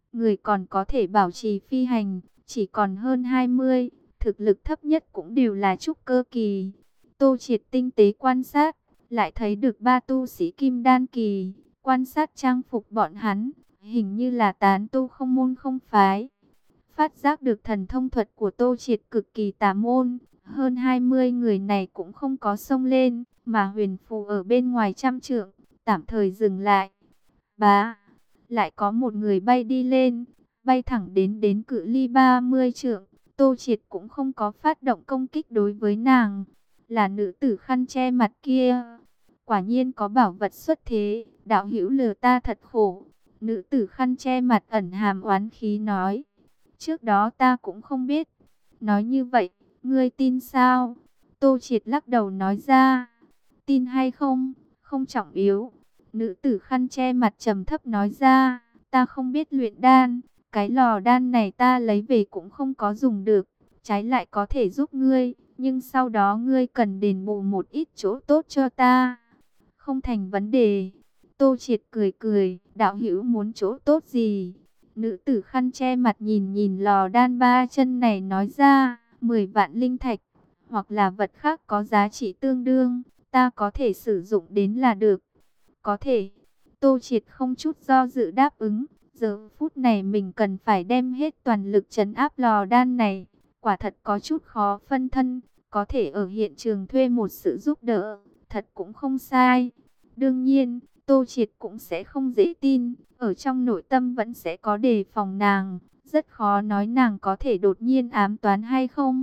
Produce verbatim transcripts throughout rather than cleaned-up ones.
người còn có thể bảo trì phi hành, chỉ còn hơn hai mươi, thực lực thấp nhất cũng đều là trúc cơ kỳ. Tô Triệt tinh tế quan sát, lại thấy được ba tu sĩ kim đan kỳ, quan sát trang phục bọn hắn, hình như là tán tu không môn không phái. Phát giác được thần thông thuật của Tô Triệt cực kỳ tà môn, hơn hai mươi người này cũng không có xông lên, mà huyền phù ở bên ngoài trăm trượng, tạm thời dừng lại. Bá, lại có một người bay đi lên, bay thẳng đến đến cự ly ba mươi trượng. Tô Triệt cũng không có phát động công kích đối với nàng, là nữ tử khăn che mặt kia. Quả nhiên có bảo vật xuất thế, đạo hữu lừa ta thật khổ. Nữ tử khăn che mặt ẩn hàm oán khí nói. Trước đó ta cũng không biết. Nói như vậy, ngươi tin sao? Tô Triệt lắc đầu nói ra. Tin hay không, không trọng yếu. Nữ tử khăn che mặt trầm thấp nói ra. Ta không biết luyện đan. Cái lò đan này ta lấy về cũng không có dùng được. Trái lại có thể giúp ngươi. Nhưng sau đó ngươi cần đền bù một ít chỗ tốt cho ta. Không thành vấn đề. Tô Triệt cười cười. Đạo hữu muốn chỗ tốt gì? Nữ tử khăn che mặt nhìn nhìn lò đan ba chân này nói ra, mười vạn linh thạch, hoặc là vật khác có giá trị tương đương, ta có thể sử dụng đến là được. Có thể, Tô Triệt không chút do dự đáp ứng, giờ phút này mình cần phải đem hết toàn lực trấn áp lò đan này, quả thật có chút khó phân thân, có thể ở hiện trường thuê một sự giúp đỡ, thật cũng không sai. Đương nhiên, Tô Triệt cũng sẽ không dễ tin, ở trong nội tâm vẫn sẽ có đề phòng nàng, rất khó nói nàng có thể đột nhiên ám toán hay không.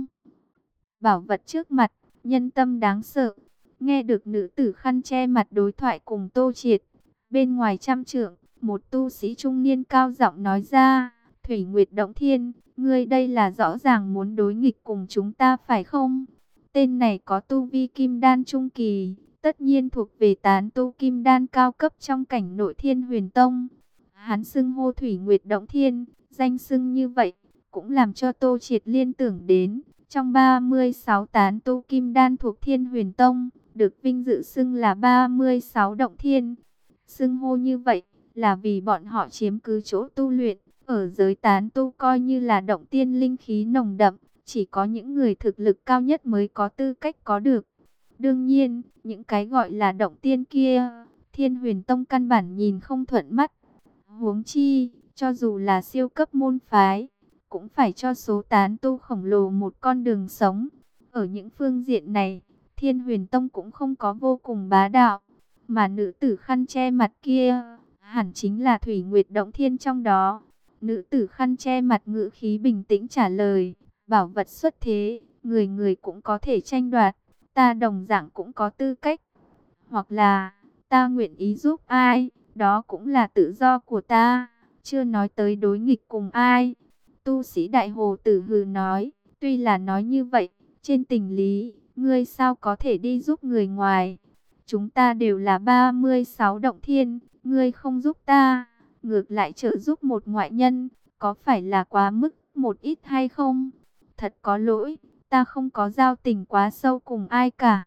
Bảo vật trước mặt, nhân tâm đáng sợ. Nghe được nữ tử khăn che mặt đối thoại cùng Tô Triệt, bên ngoài trăm trượng, một tu sĩ trung niên cao giọng nói ra, Thủy Nguyệt Động Thiên, ngươi đây là rõ ràng muốn đối nghịch cùng chúng ta phải không? Tên này có tu vi kim đan trung kỳ, tất nhiên thuộc về tán tu kim đan cao cấp trong cảnh nội Thiên Huyền Tông. Hắn xưng hô Thủy Nguyệt Động Thiên, danh xưng như vậy, cũng làm cho Tô Triệt liên tưởng đến, trong ba mươi sáu tán tu kim đan thuộc Thiên Huyền Tông, được vinh dự xưng là ba mươi sáu động thiên. Xưng hô như vậy, là vì bọn họ chiếm cứ chỗ tu luyện, ở giới tán tu coi như là động tiên linh khí nồng đậm, chỉ có những người thực lực cao nhất mới có tư cách có được. Đương nhiên, những cái gọi là động tiên kia, Thiên Huyền Tông căn bản nhìn không thuận mắt. Huống chi, cho dù là siêu cấp môn phái, cũng phải cho số tán tu khổng lồ một con đường sống. Ở những phương diện này, Thiên Huyền Tông cũng không có vô cùng bá đạo, mà nữ tử khăn che mặt kia, hẳn chính là Thủy Nguyệt Động Thiên trong đó. Nữ tử khăn che mặt ngữ khí bình tĩnh trả lời, bảo vật xuất thế, người người cũng có thể tranh đoạt, ta đồng dạng cũng có tư cách. Hoặc là, ta nguyện ý giúp ai, đó cũng là tự do của ta, chưa nói tới đối nghịch cùng ai. Tu sĩ Đại Hồ Tử hừ nói, tuy là nói như vậy, trên tình lý, ngươi sao có thể đi giúp người ngoài? Chúng ta đều là ba mươi sáu động thiên, ngươi không giúp ta, ngược lại trợ giúp một ngoại nhân, có phải là quá mức một ít hay không? Thật có lỗi, ta không có giao tình quá sâu cùng ai cả.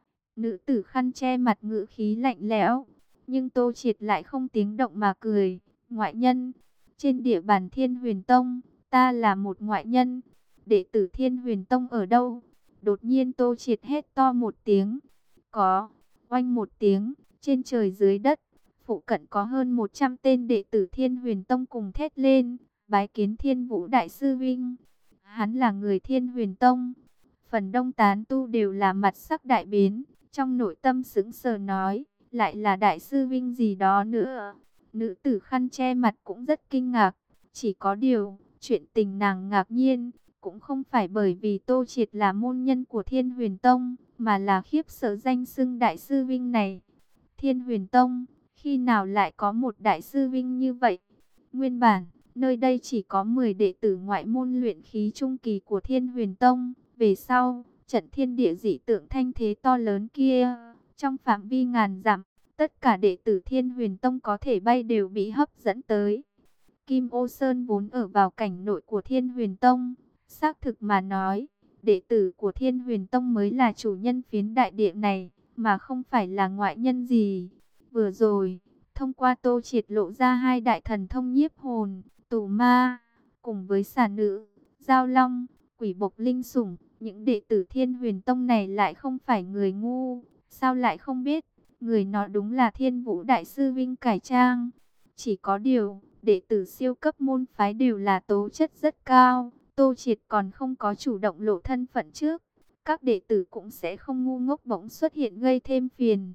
Nữ tử khăn che mặt ngữ khí lạnh lẽo, nhưng Tô Triệt lại không tiếng động mà cười. Ngoại nhân, trên địa bàn Thiên Huyền Tông, ta là một ngoại nhân. Đệ tử Thiên Huyền Tông ở đâu? Đột nhiên Tô Triệt hét to một tiếng. Có, oanh một tiếng, trên trời dưới đất, phụ cận có hơn một trăm tên đệ tử Thiên Huyền Tông cùng thét lên, bái kiến Thiên Vũ Đại Sư Vinh. Hắn là người Thiên Huyền Tông. Phần đông tán tu đều là mặt sắc đại biến, trong nội tâm sững sờ nói, lại là Đại Sư Vinh gì đó nữa. Nữ tử khăn che mặt cũng rất kinh ngạc, chỉ có điều, chuyện tình nàng ngạc nhiên, cũng không phải bởi vì Tô Triệt là môn nhân của Thiên Huyền Tông, mà là khiếp sợ danh xưng Đại Sư Vinh này. Thiên Huyền Tông, khi nào lại có một Đại Sư Vinh như vậy? Nguyên bản, nơi đây chỉ có mười đệ tử ngoại môn luyện khí trung kỳ của Thiên Huyền Tông. Về sau, trận thiên địa dị tượng thanh thế to lớn kia, trong phạm vi ngàn dặm, tất cả đệ tử Thiên Huyền Tông có thể bay đều bị hấp dẫn tới. Kim Ô Sơn vốn ở vào cảnh nội của Thiên Huyền Tông. Xác thực mà nói, đệ tử của Thiên Huyền Tông mới là chủ nhân phiến đại địa này, mà không phải là ngoại nhân gì. Vừa rồi, thông qua Tô Triệt lộ ra hai đại thần thông nhiếp hồn, tù ma, cùng với xà nữ, giao long, quỷ bộc linh sủng, những đệ tử Thiên Huyền Tông này lại không phải người ngu, sao lại không biết, người nó đúng là Thiên Vũ Đại sư Vinh Cải Trang. Chỉ có điều, đệ tử siêu cấp môn phái đều là tố chất rất cao, Tô Triệt còn không có chủ động lộ thân phận trước, các đệ tử cũng sẽ không ngu ngốc bỗng xuất hiện gây thêm phiền.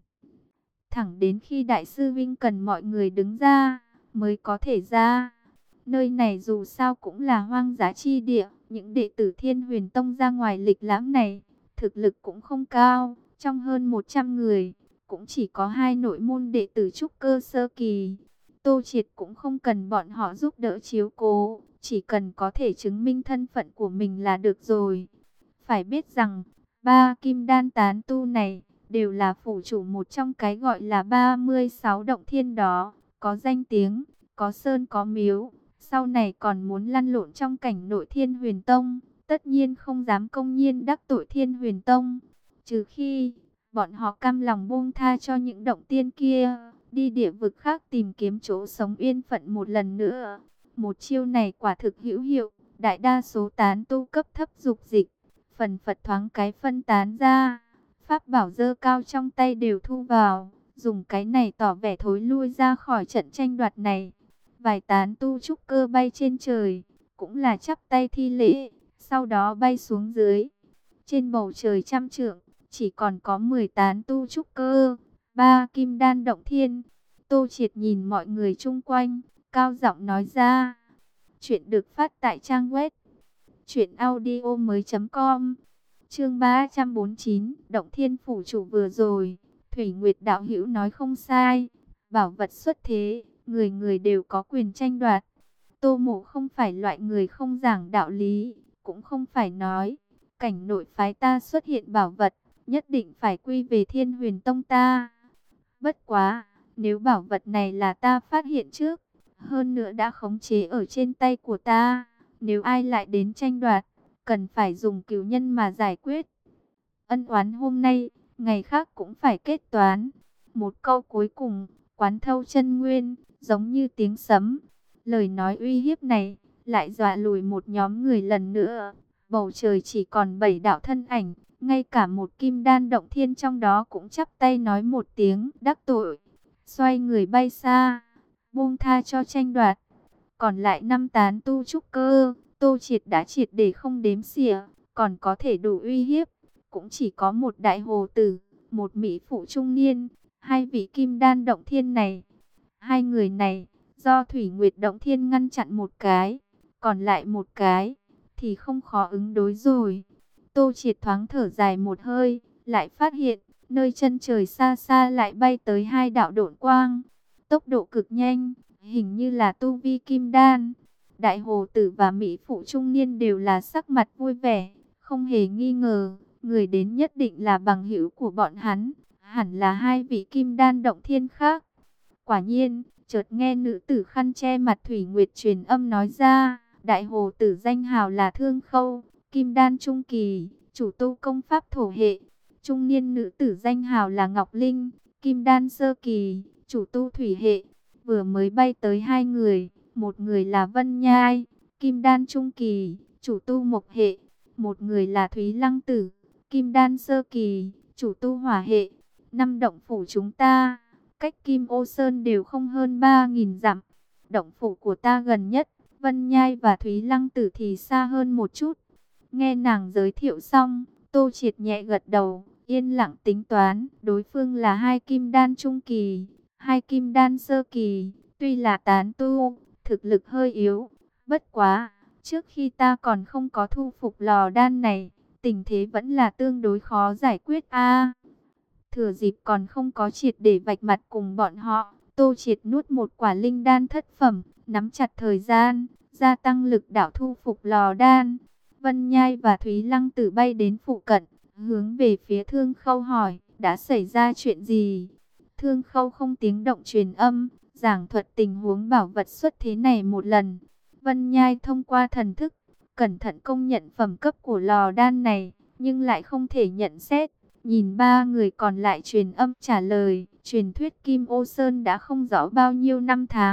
Thẳng đến khi Đại sư Vinh cần mọi người đứng ra, mới có thể ra. Nơi này dù sao cũng là hoang dã chi địa, những đệ tử Thiên Huyền Tông ra ngoài lịch lãm này, thực lực cũng không cao, trong hơn một trăm người, cũng chỉ có hai nội môn đệ tử trúc cơ sơ kỳ. Tô Triệt cũng không cần bọn họ giúp đỡ chiếu cố, chỉ cần có thể chứng minh thân phận của mình là được rồi. Phải biết rằng, ba kim đan tán tu này, đều là phủ chủ một trong cái gọi là ba mươi sáu động thiên đó, có danh tiếng, có sơn có miếu, sau này còn muốn lăn lộn trong cảnh nội Thiên Huyền Tông, tất nhiên không dám công nhiên đắc tội Thiên Huyền Tông, trừ khi bọn họ cam lòng buông tha cho những động tiên kia, đi địa vực khác tìm kiếm chỗ sống yên phận một lần nữa. Một chiêu này quả thực hữu hiệu, đại đa số tán tu cấp thấp dục dịch, phần phật thoáng cái phân tán ra, pháp bảo dơ cao trong tay đều thu vào, dùng cái này tỏ vẻ thối lui ra khỏi trận tranh đoạt này. Vài tán tu trúc cơ bay trên trời, cũng là chắp tay thi lễ, sau đó bay xuống dưới. Trên bầu trời trăm trượng, chỉ còn có mười tán tu trúc cơ, ba kim đan động thiên. Tô Triệt nhìn mọi người chung quanh, cao giọng nói ra. Chuyện được phát tại trang web truyện audio mới chấm com. Chương ba trăm bốn mươi chín, Động Thiên phủ chủ vừa rồi, Thủy Nguyệt đạo hữu nói không sai, bảo vật xuất thế, người người đều có quyền tranh đoạt. Tô Mộ không phải loại người không giảng đạo lý, cũng không phải nói cảnh nội phái ta xuất hiện bảo vật, nhất định phải quy về Thiên Huyền Tông ta. Bất quá, nếu bảo vật này là ta phát hiện trước, hơn nữa đã khống chế ở trên tay của ta, nếu ai lại đến tranh đoạt, cần phải dùng cửu nhân mà giải quyết. Ân oán hôm nay, ngày khác cũng phải kết toán. Một câu cuối cùng, quán thâu chân nguyên, giống như tiếng sấm. Lời nói uy hiếp này, lại dọa lùi một nhóm người lần nữa. Bầu trời chỉ còn bảy đạo thân ảnh, ngay cả một kim đan động thiên trong đó cũng chắp tay nói một tiếng đắc tội. Xoay người bay xa, buông tha cho tranh đoạt. Còn lại năm tán tu trúc cơ, Tô Triệt đã triệt để không đếm xỉa, còn có thể đủ uy hiếp. Cũng chỉ có một đại hồ tử, một mỹ phụ trung niên, hai vị kim đan động thiên này. Hai người này, do Thủy Nguyệt động thiên ngăn chặn một cái, còn lại một cái, thì không khó ứng đối rồi. Tô Triệt thoáng thở dài một hơi, lại phát hiện, nơi chân trời xa xa lại bay tới hai đạo độn quang. Tốc độ cực nhanh, hình như là tu vi kim đan. Đại hồ tử và mỹ phụ trung niên đều là sắc mặt vui vẻ, không hề nghi ngờ, người đến nhất định là bằng hữu của bọn hắn, hẳn là hai vị kim đan động thiên khác. Quả nhiên, chợt nghe nữ tử khăn che mặt Thủy Nguyệt truyền âm nói ra, đại hồ tử danh hào là Thương Khâu, kim đan trung kỳ, chủ tu công pháp thổ hệ. Trung niên nữ tử danh hào là Ngọc Linh, kim đan sơ kỳ, chủ tu thủy hệ. Vừa mới bay tới hai người, một người là Vân Nhai, kim đan trung kỳ, chủ tu mộc hệ. Một người là Thúy Lăng Tử, kim đan sơ kỳ, chủ tu hỏa hệ. Năm động phủ chúng ta, cách Kim Ô Sơn đều không hơn ba nghìn dặm. Động phủ của ta gần nhất, Vân Nhai và Thúy Lăng Tử thì xa hơn một chút. Nghe nàng giới thiệu xong, Tô Triệt nhẹ gật đầu, yên lặng tính toán. Đối phương là hai kim đan trung kỳ, hai kim đan sơ kỳ, tuy là tán tu, thực lực hơi yếu. Bất quá, trước khi ta còn không có thu phục lò đan này, tình thế vẫn là tương đối khó giải quyết a. Thừa dịp còn không có triệt để vạch mặt cùng bọn họ, Tô Triệt nuốt một quả linh đan thất phẩm, nắm chặt thời gian, gia tăng lực đạo thu phục lò đan. Vân Nhai và Thúy Lăng Tử bay đến phụ cận, hướng về phía Thương Khâu hỏi, đã xảy ra chuyện gì? Thương Khâu không tiếng động truyền âm, giảng thuật tình huống bảo vật xuất thế này một lần. Vân Nhai thông qua thần thức, cẩn thận công nhận phẩm cấp của lò đan này, nhưng lại không thể nhận xét. Nhìn ba người còn lại truyền âm trả lời, truyền thuyết Kim Ô Sơn đã không rõ bao nhiêu năm tháng,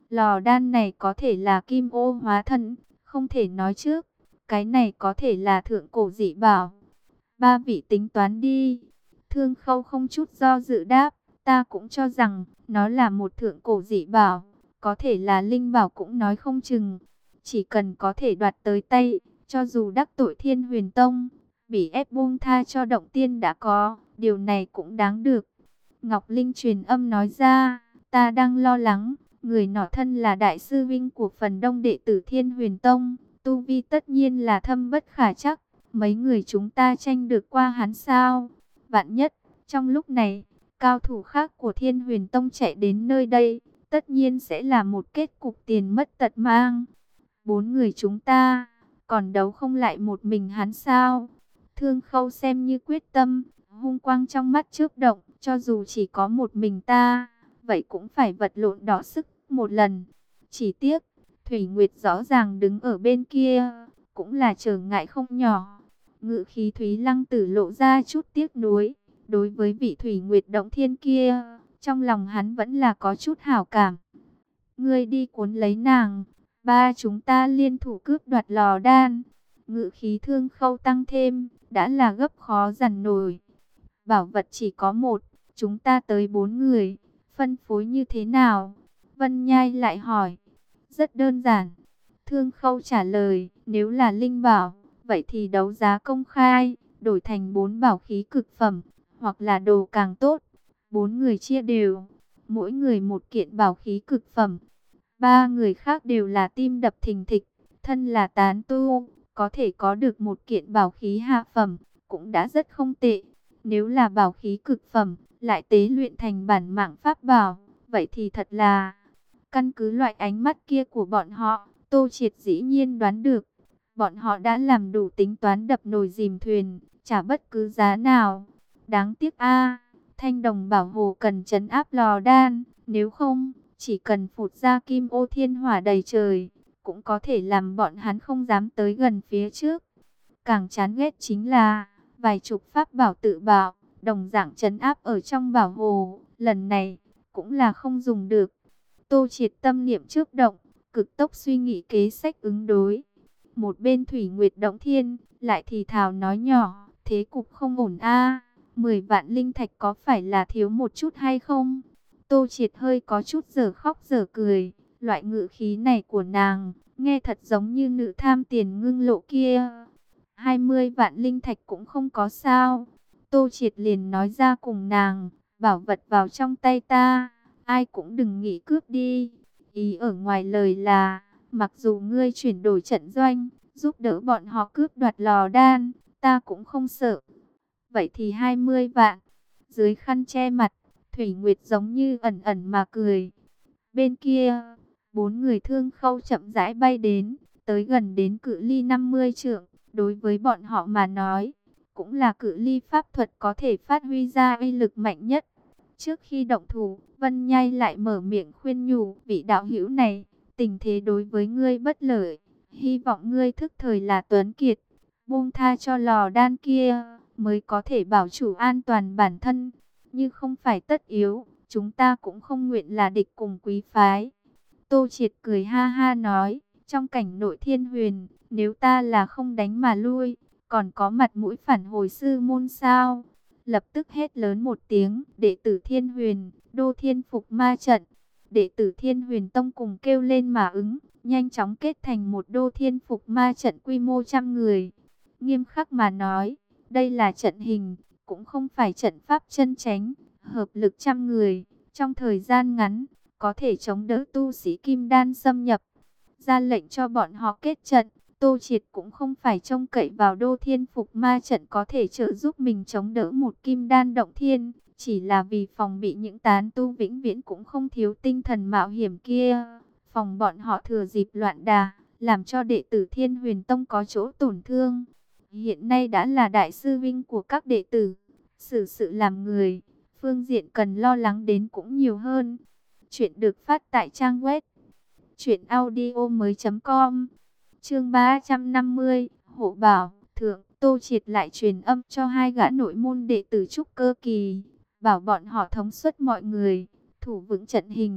Lò đan này có thể là kim ô hóa thân, không thể nói trước. Cái này có thể là thượng cổ dị bảo. Ba vị tính toán đi. Thương Khâu không chút do dự đáp. Ta cũng cho rằng nó là một thượng cổ dị bảo. Có thể là linh bảo cũng nói không chừng. Chỉ cần có thể đoạt tới tay, cho dù đắc tội Thiên Huyền Tông, bị ép buông tha cho Động Tiên đã có, điều này cũng đáng được. Ngọc Linh truyền âm nói ra, ta đang lo lắng, người nọ thân là đại sư vinh của phần đông đệ tử Thiên Huyền Tông, tu vi tất nhiên là thâm bất khả trắc, mấy người chúng ta tranh được qua hắn sao? Vạn nhất, trong lúc này, cao thủ khác của Thiên Huyền Tông chạy đến nơi đây, tất nhiên sẽ là một kết cục tiền mất tật mang. Bốn người chúng ta, còn đấu không lại một mình hắn sao? Thương Khâu xem như quyết tâm, hung quang trong mắt chớp động, cho dù chỉ có một mình ta, vậy cũng phải vật lộn đọ sức một lần. Chỉ tiếc, Thủy Nguyệt rõ ràng đứng ở bên kia, cũng là trở ngại không nhỏ. Ngự khí Thúy Lăng Tử lộ ra chút tiếc nuối, đối với vị Thủy Nguyệt Động Thiên kia, trong lòng hắn vẫn là có chút hảo cảm. Ngươi đi cuốn lấy nàng, ba chúng ta liên thủ cướp đoạt lò đan. Ngự khí Thương Khâu tăng thêm, đã là gấp khó dằn nổi. Bảo vật chỉ có một, chúng ta tới bốn người, phân phối như thế nào? Vân Nhai lại hỏi. Rất đơn giản. Thương Khâu trả lời, nếu là linh bảo, vậy thì đấu giá công khai, đổi thành bốn bảo khí cực phẩm, hoặc là đồ càng tốt. Bốn người chia đều, mỗi người một kiện bảo khí cực phẩm. Ba người khác đều là tim đập thình thịch, thân là tán tu, có thể có được một kiện bảo khí hạ phẩm, cũng đã rất không tệ. Nếu là bảo khí cực phẩm, lại tế luyện thành bản mạng pháp bảo, vậy thì thật là... Căn cứ loại ánh mắt kia của bọn họ, Tô Triệt dĩ nhiên đoán được. Bọn họ đã làm đủ tính toán đập nồi dìm thuyền, trả bất cứ giá nào. Đáng tiếc a, Thanh Đồng Bảo Hồ cần trấn áp lò đan, nếu không, chỉ cần phụt ra kim ô thiên hỏa đầy trời, cũng có thể làm bọn hắn không dám tới gần phía trước. Càng chán ghét chính là, vài chục pháp bảo tự bảo, đồng dạng trấn áp ở trong bảo hồ, lần này, cũng là không dùng được. Tô Triệt tâm niệm trước động, cực tốc suy nghĩ kế sách ứng đối. Một bên Thủy Nguyệt Động Thiên, lại thì thào nói nhỏ, thế cục không ổn a, mười vạn linh thạch có phải là thiếu một chút hay không? Tô Triệt hơi có chút dở khóc dở cười, loại ngữ khí này của nàng, nghe thật giống như nữ tham tiền ngưng lộ kia. hai mươi vạn linh thạch cũng không có sao. Tô Triệt liền nói ra cùng nàng, bảo vật vào trong tay ta, ai cũng đừng nghĩ cướp đi. Ý ở ngoài lời là, mặc dù ngươi chuyển đổi trận doanh, giúp đỡ bọn họ cướp đoạt lò đan, ta cũng không sợ. Vậy thì hai mươi vạn. Dưới khăn che mặt, Thủy Nguyệt giống như ẩn ẩn mà cười. Bên kia, bốn người Thương Khâu chậm rãi bay đến, tới gần đến cự ly năm mươi trượng. Đối với bọn họ mà nói, cũng là cự ly pháp thuật có thể phát huy ra uy lực mạnh nhất. Trước khi động thủ, Vân Nhai lại mở miệng khuyên nhủ, vị đạo hữu này, tình thế đối với ngươi bất lợi, hy vọng ngươi thức thời là tuấn kiệt, buông tha cho lò đan kia, mới có thể bảo chủ an toàn bản thân, như không phải tất yếu, chúng ta cũng không nguyện là địch cùng quý phái. Tô Triệt cười ha ha nói, trong cảnh nội thiên huyền, nếu ta là không đánh mà lui, còn có mặt mũi phản hồi sư môn sao? Lập tức hét lớn một tiếng, đệ tử Thiên Huyền, đô thiên phục ma trận. Đệ tử Thiên Huyền Tông cùng kêu lên mà ứng, nhanh chóng kết thành một đô thiên phục ma trận quy mô trăm người. Nghiêm khắc mà nói, đây là trận hình, cũng không phải trận pháp chân chánh, hợp lực trăm người. Trong thời gian ngắn, có thể chống đỡ tu sĩ kim đan xâm nhập. Ra lệnh cho bọn họ kết trận. Tô Triệt cũng không phải trông cậy vào đô thiên phục ma trận có thể trợ giúp mình chống đỡ một kim đan động thiên, chỉ là vì phòng bị những tán tu vĩnh viễn cũng không thiếu tinh thần mạo hiểm kia, phòng bọn họ thừa dịp loạn đà, làm cho đệ tử Thiên Huyền Tông có chỗ tổn thương. Hiện nay đã là đại sư vinh của các đệ tử, xử sự làm người, phương diện cần lo lắng đến cũng nhiều hơn. Chuyện được phát tại trang web truyện audio mới chấm com. Chương ba trăm năm mươi, Hộ Bảo, Thượng, Tô Triệt lại truyền âm cho hai gã nội môn đệ tử trúc cơ kỳ, bảo bọn họ thống suất mọi người, thủ vững trận hình,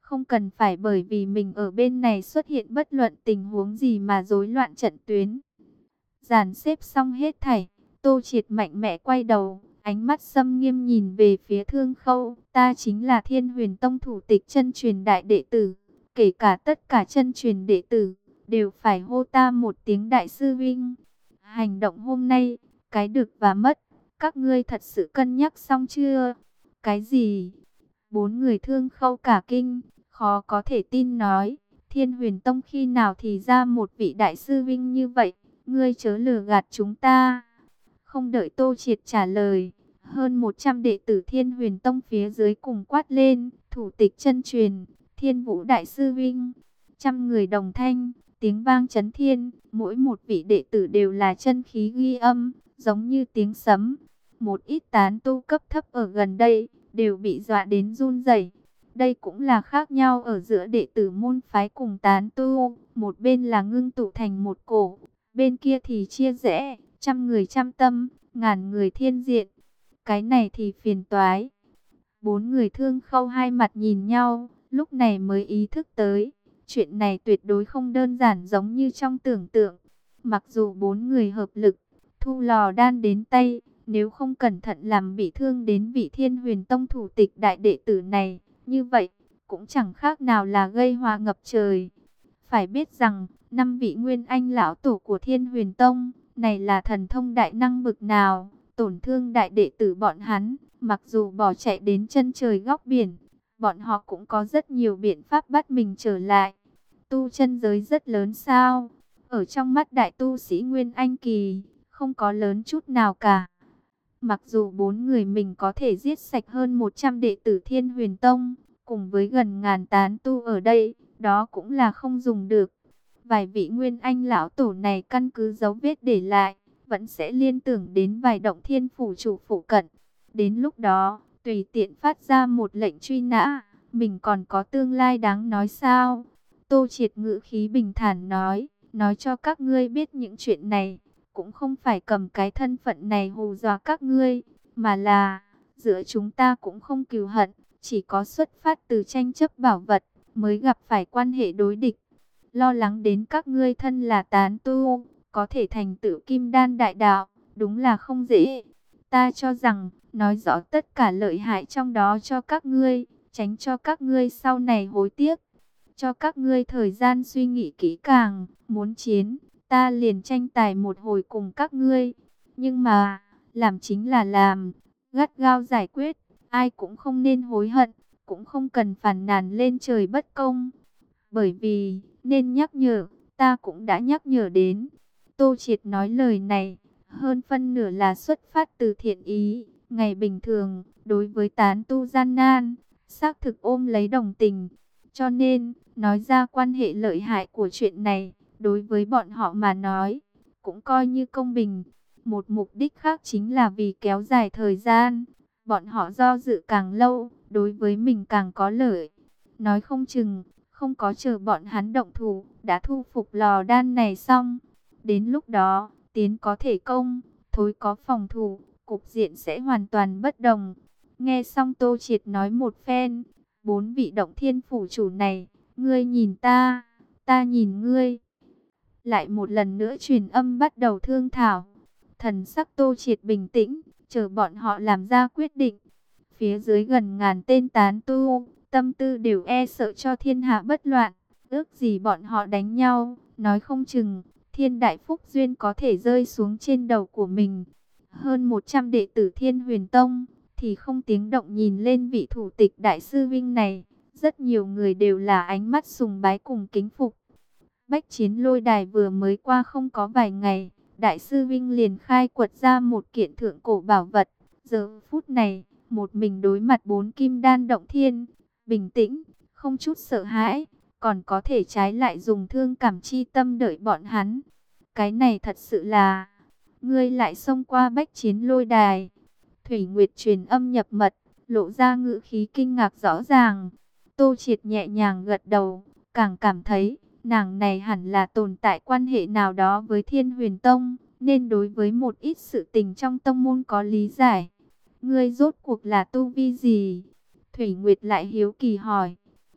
Không cần phải bởi vì mình ở bên này xuất hiện bất luận tình huống gì mà rối loạn trận tuyến. Dàn xếp xong hết thảy, Tô Triệt mạnh mẽ quay đầu, ánh mắt xâm nghiêm nhìn về phía Thương Khâu. Ta chính là Thiên Huyền Tông thủ tịch chân truyền đại đệ tử, kể cả tất cả chân truyền đệ tử đều phải hô ta một tiếng đại sư vinh. Hành động hôm nay, cái được và mất, các ngươi thật sự cân nhắc xong chưa? Cái gì? Bốn người Thương Khâu cả kinh, khó có thể tin nói, Thiên Huyền Tông khi nào thì ra một vị đại sư vinh như vậy, ngươi chớ lừa gạt chúng ta. Không đợi Tô Triệt trả lời, hơn một trăm đệ tử Thiên Huyền Tông phía dưới cùng quát lên, thủ tịch chân truyền, Thiên Vũ đại sư vinh. Trăm người đồng thanh, tiếng vang chấn thiên, mỗi một vị đệ tử đều là chân khí ghi âm, giống như tiếng sấm. Một ít tán tu cấp thấp ở gần đây đều bị dọa đến run rẩy. Đây cũng là khác nhau ở giữa đệ tử môn phái cùng tán tu, một bên là ngưng tụ thành một cổ, bên kia thì chia rẽ, trăm người trăm tâm, ngàn người thiên diện. Cái này thì phiền toái. Bốn người Thương Khâu hai mặt nhìn nhau, lúc này mới ý thức tới, chuyện này tuyệt đối không đơn giản giống như trong tưởng tượng. Mặc dù bốn người hợp lực, thu lò đan đến tay, nếu không cẩn thận làm bị thương đến vị Thiên Huyền Tông thủ tịch đại đệ tử này, như vậy cũng chẳng khác nào là gây họa ngập trời. Phải biết rằng, năm vị nguyên anh lão tổ của Thiên Huyền Tông, này là thần thông đại năng bực nào, tổn thương đại đệ tử bọn hắn, mặc dù bỏ chạy đến chân trời góc biển, bọn họ cũng có rất nhiều biện pháp bắt mình trở lại. Tu chân giới rất lớn sao? Ở trong mắt đại tu sĩ Nguyên Anh Kỳ, không có lớn chút nào cả. Mặc dù bốn người mình có thể giết sạch hơn một trăm đệ tử Thiên Huyền Tông, cùng với gần ngàn tán tu ở đây, đó cũng là không dùng được. Vài vị Nguyên Anh lão tổ này căn cứ dấu vết để lại, vẫn sẽ liên tưởng đến vài động thiên phủ chủ phụ cận. Đến lúc đó, tùy tiện phát ra một lệnh truy nã, mình còn có tương lai đáng nói sao? Tô Triệt ngữ khí bình thản nói, nói cho các ngươi biết những chuyện này, cũng không phải cầm cái thân phận này hù dọa các ngươi, mà là, giữa chúng ta cũng không cừu hận, chỉ có xuất phát từ tranh chấp bảo vật, mới gặp phải quan hệ đối địch. Lo lắng đến các ngươi thân là tán tu, có thể thành tựu kim đan đại đạo, đúng là không dễ. Ta cho rằng, nói rõ tất cả lợi hại trong đó cho các ngươi, tránh cho các ngươi sau này hối tiếc. Cho các ngươi thời gian suy nghĩ kỹ càng, muốn chiến, ta liền tranh tài một hồi cùng các ngươi. Nhưng mà, làm chính là làm, gắt gao giải quyết, ai cũng không nên hối hận, cũng không cần phàn nàn lên trời bất công. Bởi vì, nên nhắc nhở, ta cũng đã nhắc nhở đến. Tô Triệt nói lời này, hơn phân nửa là xuất phát từ thiện ý. Ngày bình thường, đối với tán tu gian nan, xác thực ôm lấy đồng tình. Cho nên, nói ra quan hệ lợi hại của chuyện này, đối với bọn họ mà nói, cũng coi như công bình. Một mục đích khác chính là vì kéo dài thời gian. Bọn họ do dự càng lâu, đối với mình càng có lợi. Nói không chừng, không có chờ bọn hắn động thủ, đã thu phục lò đan này xong. Đến lúc đó, tiến có thể công, thối có phòng thủ, cục diện sẽ hoàn toàn bất đồng. Nghe xong Tô Triệt nói một phen, bốn vị động thiên phủ chủ này, ngươi nhìn ta, ta nhìn ngươi. Lại một lần nữa truyền âm bắt đầu thương thảo. Thần sắc Tô Triệt bình tĩnh, chờ bọn họ làm ra quyết định. Phía dưới gần ngàn tên tán tu, tâm tư đều e sợ cho thiên hạ bất loạn. Ước gì bọn họ đánh nhau, nói không chừng, thiên đại phúc duyên có thể rơi xuống trên đầu của mình. Hơn một trăm đệ tử Thiên Huyền Tông, thì không tiếng động nhìn lên vị thủ tịch đại sư vinh này. Rất nhiều người đều là ánh mắt sùng bái cùng kính phục. Bách chiến lôi đài vừa mới qua không có vài ngày, đại sư vinh liền khai quật ra một kiện thượng cổ bảo vật. Giờ phút này, một mình đối mặt bốn kim đan động thiên, bình tĩnh, không chút sợ hãi, còn có thể trái lại dùng thương cảm chi tâm đợi bọn hắn. Cái này thật sự là, ngươi lại xông qua bách chiến lôi đài. Thủy Nguyệt truyền âm nhập mật, lộ ra ngữ khí kinh ngạc rõ ràng. Tô Triệt nhẹ nhàng gật đầu, càng cảm thấy, nàng này hẳn là tồn tại quan hệ nào đó với Thiên Huyền Tông, nên đối với một ít sự tình trong tông môn có lý giải. Ngươi rốt cuộc là tu vi gì? Thủy Nguyệt lại hiếu kỳ hỏi.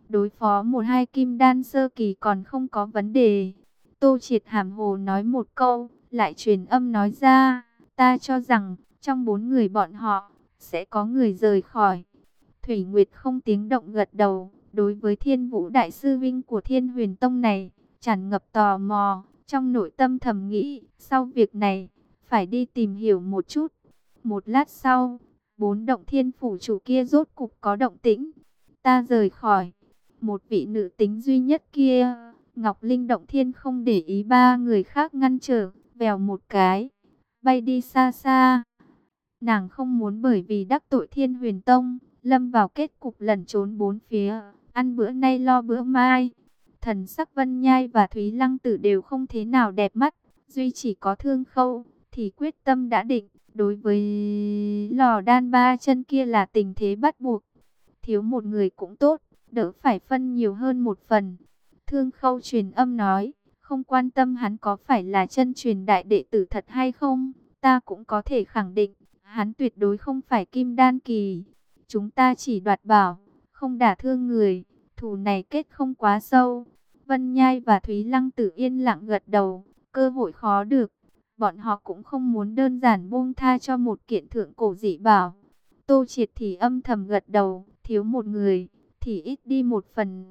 đối phó một hai kim đan sơ kỳ còn không có vấn đề. Tô Triệt hàm hồ nói một câu, lại truyền âm nói ra, ta cho rằng trong bốn người bọn họ sẽ có người rời khỏi. Thủy Nguyệt không tiếng động gật đầu, đối với Thiên Vũ đại sư vinh của Thiên Huyền Tông này tràn ngập tò mò, trong nội tâm thầm nghĩ, sau việc này phải đi tìm hiểu một chút. Một lát sau, bốn động thiên phủ chủ kia rốt cục có động tĩnh. Ta rời khỏi, một vị nữ tính duy nhất kia. Ngọc Linh động thiên không để ý ba người khác ngăn trở, vèo một cái, bay đi xa xa. Nàng không muốn bởi vì đắc tội Thiên Huyền Tông, lâm vào kết cục lẩn trốn bốn phía, ăn bữa nay lo bữa mai. Thần sắc Vân Nhai và Thúy Lăng Tử đều không thế nào đẹp mắt, duy chỉ có Thương Khâu thì quyết tâm đã định. Đối với lò đan ba chân kia là tình thế bắt buộc, thiếu một người cũng tốt, đỡ phải phân nhiều hơn một phần. Thương Khâu truyền âm nói, không quan tâm hắn có phải là chân truyền đại đệ tử thật hay không, ta cũng có thể khẳng định, hắn tuyệt đối không phải kim đan kỳ. Chúng ta chỉ đoạt bảo, không đả thương người, thù này kết không quá sâu. Vân Nhai và Thúy Lăng Tử yên lặng gật đầu, cơ hội khó được. Bọn họ cũng không muốn đơn giản buông tha cho một kiện thượng cổ dị bảo. Tô Triệt thì âm thầm gật đầu, thiếu một người, thì ít đi một phần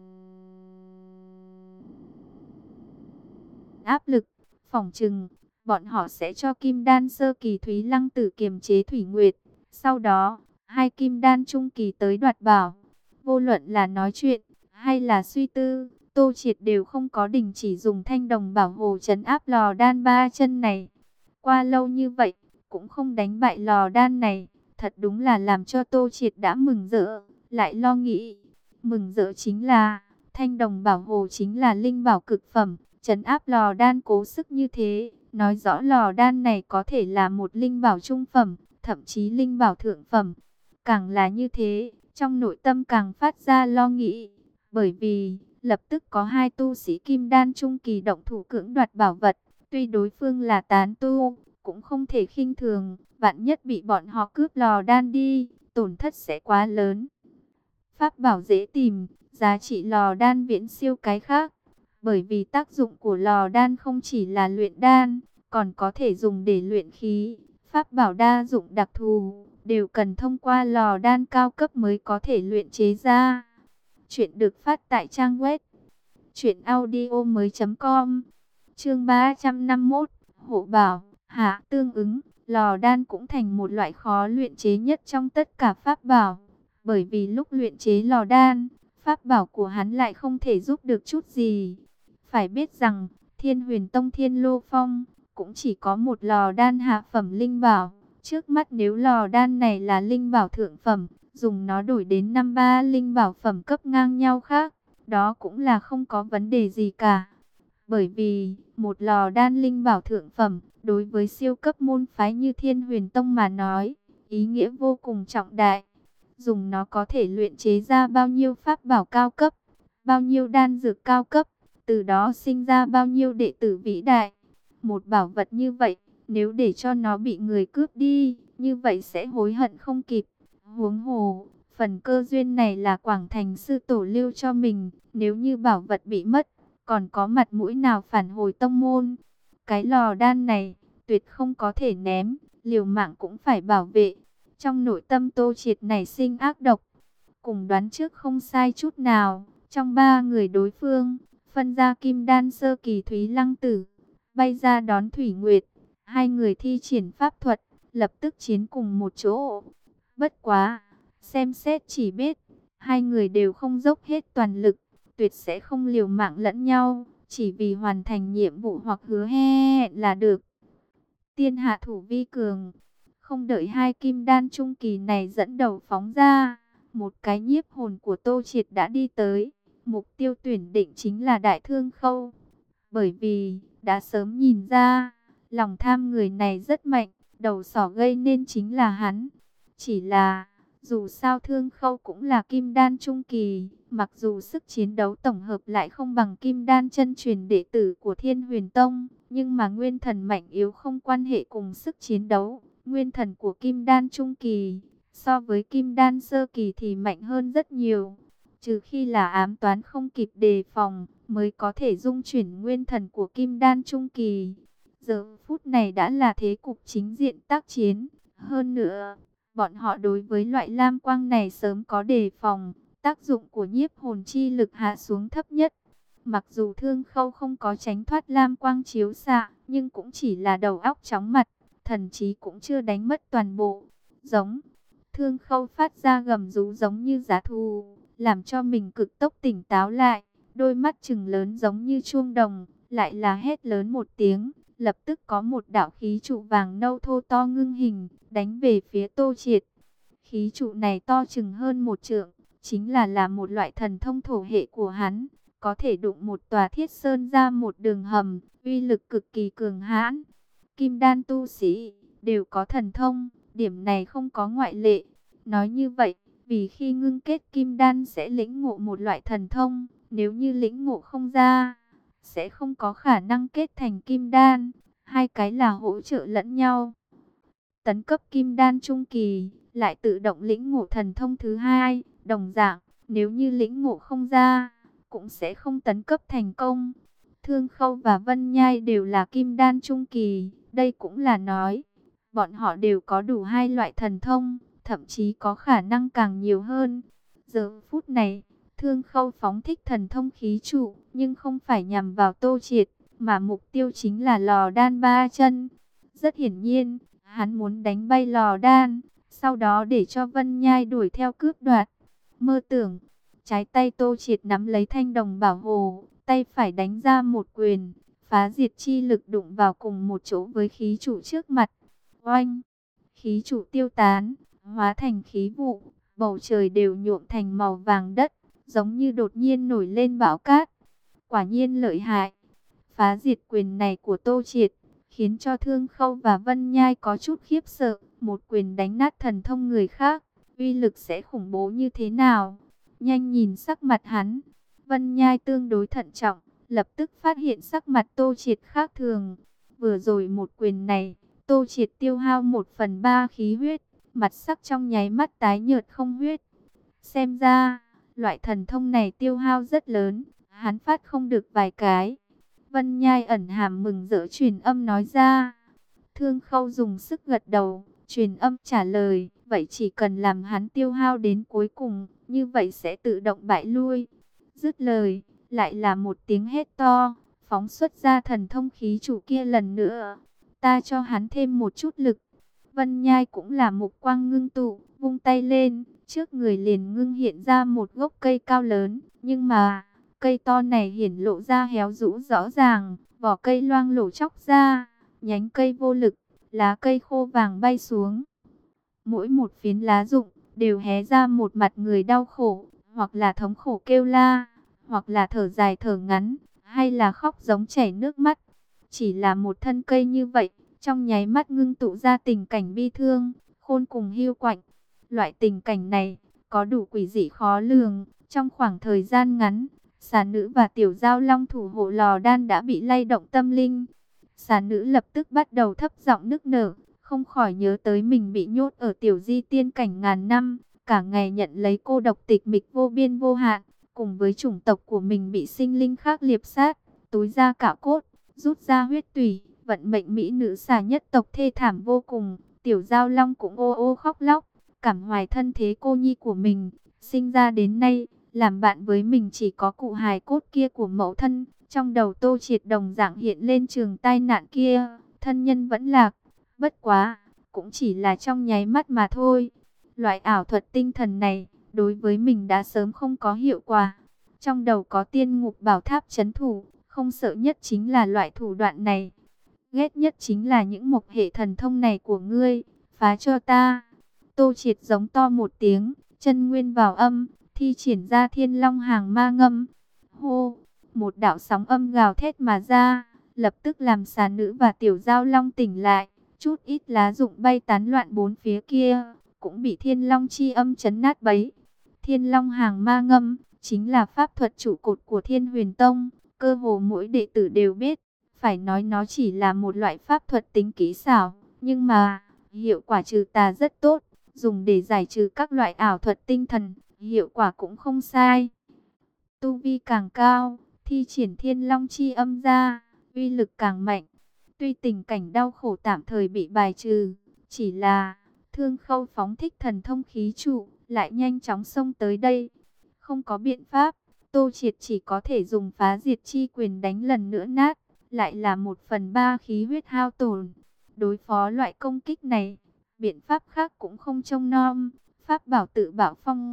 áp lực. Phỏng chừng, bọn họ sẽ cho kim đan sơ kỳ Thúy Lăng Tử kiềm chế Thủy Nguyệt. Sau đó, hai kim đan trung kỳ tới đoạt bảo. Vô luận là nói chuyện, hay là suy tư, Tô Triệt đều không có đình chỉ dùng thanh đồng bảo hồ trấn áp lò đan ba chân này. Qua lâu như vậy, cũng không đánh bại lò đan này, thật đúng là làm cho Tô Triệt đã mừng rỡ, lại lo nghĩ. Mừng rỡ chính là, thanh đồng bảo hồ chính là linh bảo cực phẩm, trấn áp lò đan cố sức như thế, nói rõ lò đan này có thể là một linh bảo trung phẩm, thậm chí linh bảo thượng phẩm. Càng là như thế, trong nội tâm càng phát ra lo nghĩ, bởi vì lập tức có hai tu sĩ kim đan trung kỳ động thủ cưỡng đoạt bảo vật. Tuy đối phương là tán tu, cũng không thể khinh thường, vạn nhất bị bọn họ cướp lò đan đi, tổn thất sẽ quá lớn. Pháp bảo dễ tìm, giá trị lò đan viễn siêu cái khác, bởi vì tác dụng của lò đan không chỉ là luyện đan, còn có thể dùng để luyện khí. Pháp bảo đa dụng đặc thù, đều cần thông qua lò đan cao cấp mới có thể luyện chế ra. Chuyện được phát tại trang web truyện audio mới chấm com. Chương ba trăm năm mươi mốt, hộ bảo, hạ tương ứng, lò đan cũng thành một loại khó luyện chế nhất trong tất cả pháp bảo. Bởi vì lúc luyện chế lò đan, pháp bảo của hắn lại không thể giúp được chút gì. Phải biết rằng, Thiên Huyền Tông Thiên Lô Phong cũng chỉ có một lò đan hạ phẩm linh bảo. Trước mắt nếu lò đan này là linh bảo thượng phẩm, dùng nó đổi đến năm ba linh bảo phẩm cấp ngang nhau khác, đó cũng là không có vấn đề gì cả. Bởi vì, một lò đan linh bảo thượng phẩm, đối với siêu cấp môn phái như Thiên Huyền Tông mà nói, ý nghĩa vô cùng trọng đại. Dùng nó có thể luyện chế ra bao nhiêu pháp bảo cao cấp, bao nhiêu đan dược cao cấp, từ đó sinh ra bao nhiêu đệ tử vĩ đại. Một bảo vật như vậy, nếu để cho nó bị người cướp đi, như vậy sẽ hối hận không kịp. Huống hồ, phần cơ duyên này là Quảng Thành sư tổ lưu cho mình, nếu như bảo vật bị mất, còn có mặt mũi nào phản hồi tông môn. Cái lò đan này, tuyệt không có thể ném, liều mạng cũng phải bảo vệ. Trong nội tâm Tô Triệt nảy sinh ác độc, cùng đoán trước không sai chút nào. Trong ba người đối phương, phân ra kim đan sơ kỳ Thúy Lăng Tử, bay ra đón Thủy Nguyệt. Hai người thi triển pháp thuật, lập tức chiến cùng một chỗ. Bất quá, xem xét chỉ biết, hai người đều không dốc hết toàn lực, tuyệt sẽ không liều mạng lẫn nhau, chỉ vì hoàn thành nhiệm vụ hoặc hứa hẹn là được. Tiên hạ thủ vi cường, không đợi hai kim đan trung kỳ này dẫn đầu phóng ra, một cái nhiếp hồn của Tô Triệt đã đi tới. Mục tiêu tuyển định chính là Đại Thương Khâu, bởi vì đã sớm nhìn ra, lòng tham người này rất mạnh, đầu sỏ gây nên chính là hắn. Chỉ là, dù sao Thương Khâu cũng là kim đan trung kỳ, mặc dù sức chiến đấu tổng hợp lại không bằng kim đan chân truyền đệ tử của Thiên Huyền Tông, nhưng mà nguyên thần mạnh yếu không quan hệ cùng sức chiến đấu. Nguyên thần của kim đan trung kỳ, so với kim đan sơ kỳ thì mạnh hơn rất nhiều. trừ khi là ám toán không kịp đề phòng, mới có thể dung chuyển nguyên thần của kim đan trung kỳ. Giờ phút này đã là thế cục chính diện tác chiến. Hơn nữa, bọn họ đối với loại lam quang này sớm có đề phòng, tác dụng của nhiếp hồn chi lực hạ xuống thấp nhất. Mặc dù Thương Khâu không có tránh thoát lam quang chiếu xạ, nhưng cũng chỉ là đầu óc chóng mặt, thần trí cũng chưa đánh mất toàn bộ. Giống, Thương Khâu phát ra gầm rú giống như giá thú, làm cho mình cực tốc tỉnh táo lại, đôi mắt trừng lớn giống như chuông đồng, lại là hét lớn một tiếng, lập tức có một đạo khí trụ vàng nâu thô to ngưng hình, đánh về phía Tô Triệt. Khí trụ này to chừng hơn một trượng, chính là là một loại thần thông thổ hệ của hắn, có thể đụng một tòa thiết sơn ra một đường hầm, uy lực cực kỳ cường hãn. Kim đan tu sĩ đều có thần thông, điểm này không có ngoại lệ. Nói như vậy, vì khi ngưng kết kim đan sẽ lĩnh ngộ một loại thần thông, nếu như lĩnh ngộ không ra, sẽ không có khả năng kết thành kim đan. Hai cái là hỗ trợ lẫn nhau. Tấn cấp kim đan trung kỳ, lại tự động lĩnh ngộ thần thông thứ hai, đồng dạng, nếu như lĩnh ngộ không ra, cũng sẽ không tấn cấp thành công. Thương Khâu và Vân Nhai đều là kim đan trung kỳ, đây cũng là nói, bọn họ đều có đủ hai loại thần thông, thậm chí có khả năng càng nhiều hơn. Giờ phút này, Thương Khâu phóng thích thần thông khí trụ, nhưng không phải nhằm vào Tô Triệt, mà mục tiêu chính là lò đan ba chân. Rất hiển nhiên, hắn muốn đánh bay lò đan, sau đó để cho Vân Nhai đuổi theo cướp đoạt. Mơ tưởng, trái tay Tô Triệt nắm lấy thanh đồng bảo hộ, tay phải đánh ra một quyền, phá diệt chi lực đụng vào cùng một chỗ với khí trụ trước mặt. Oanh! Khí trụ tiêu tán, hóa thành khí vụ, bầu trời đều nhuộm thành màu vàng đất, giống như đột nhiên nổi lên bão cát. Quả nhiên lợi hại. Phá diệt quyền này của Tô Triệt, khiến cho Thương Khâu và Vân Nhai có chút khiếp sợ. Một quyền đánh nát thần thông người khác, uy lực sẽ khủng bố như thế nào? Nhanh nhìn sắc mặt hắn. Vân Nhai tương đối thận trọng, lập tức phát hiện sắc mặt Tô Triệt khác thường. Vừa rồi một quyền này, Tô Triệt tiêu hao một phần ba khí huyết, mặt sắc trong nháy mắt tái nhợt không huyết. Xem ra, loại thần thông này tiêu hao rất lớn, hắn phát không được vài cái. Vân Nhai ẩn hàm mừng rỡ truyền âm nói ra. Thương Khâu dùng sức gật đầu, truyền âm trả lời, vậy chỉ cần làm hắn tiêu hao đến cuối cùng, như vậy sẽ tự động bại lui. Dứt lời, lại là một tiếng hét to, phóng xuất ra thần thông khí trụ kia lần nữa. Ta cho hắn thêm một chút lực. Vân Nhai cũng là mục quang ngưng tụ, vung tay lên, trước người liền ngưng hiện ra một gốc cây cao lớn, nhưng mà cây to này hiển lộ ra héo rũ rõ ràng, vỏ cây loang lổ chóc ra, nhánh cây vô lực, lá cây khô vàng bay xuống. Mỗi một phiến lá rụng đều hé ra một mặt người đau khổ, hoặc là thống khổ kêu la, hoặc là thở dài thở ngắn, hay là khóc giống chảy nước mắt. Chỉ là một thân cây như vậy, trong nháy mắt ngưng tụ ra tình cảnh bi thương, khôn cùng hiu quạnh. Loại tình cảnh này có đủ quỷ dị khó lường. Trong khoảng thời gian ngắn, xà nữ và tiểu giao long thủ hộ lò đan đã bị lay động tâm linh. Xà nữ lập tức bắt đầu thấp giọng nức nở, không khỏi nhớ tới mình bị nhốt ở tiểu di tiên cảnh ngàn năm, cả ngày nhận lấy cô độc tịch mịch vô biên vô hạn, cùng với chủng tộc của mình bị sinh linh khác liệp sát, túi ra cạo cốt, rút ra huyết tủy, vận mệnh mỹ nữ xà nhất tộc thê thảm vô cùng. Tiểu giao long cũng ô ô khóc lóc, cảm hoài thân thế cô nhi của mình, sinh ra đến nay, làm bạn với mình chỉ có cụ hài cốt kia của mẫu thân. Trong đầu Tô Triệt đồng dạng hiện lên trường tai nạn kia, thân nhân vẫn lạc, bất quá, cũng chỉ là trong nháy mắt mà thôi. Loại ảo thuật tinh thần này, đối với mình đã sớm không có hiệu quả. Trong đầu có tiên ngục bảo tháp trấn thủ, không sợ nhất chính là loại thủ đoạn này. Ghét nhất chính là những mộc hệ thần thông này của ngươi, phá cho ta. Tô Triệt giống to một tiếng, chân nguyên vào âm, thi triển ra thiên long hàng ma ngâm. Hô, một đạo sóng âm gào thét mà ra, lập tức làm xà nữ và tiểu giao long tỉnh lại. Chút ít lá rụng bay tán loạn bốn phía kia, cũng bị thiên long chi âm chấn nát bấy. Thiên long hàng ma ngâm, chính là pháp thuật trụ cột của Thiên Huyền Tông, cơ hồ mỗi đệ tử đều biết. Phải nói nó chỉ là một loại pháp thuật tính kỹ xảo, nhưng mà hiệu quả trừ tà rất tốt, dùng để giải trừ các loại ảo thuật tinh thần, hiệu quả cũng không sai. Tu vi càng cao, thi triển Thiên Long chi âm ra, uy lực càng mạnh. Tuy tình cảnh đau khổ tạm thời bị bài trừ, chỉ là Thương Khâu phóng thích thần thông khí trụ, lại nhanh chóng xông tới đây. Không có biện pháp, Tô Triệt chỉ có thể dùng phá diệt chi quyền đánh lần nữa nát, lại là một phần ba khí huyết hao tổn. Đối phó loại công kích này, biện pháp khác cũng không trông nom, pháp bảo tự bảo phong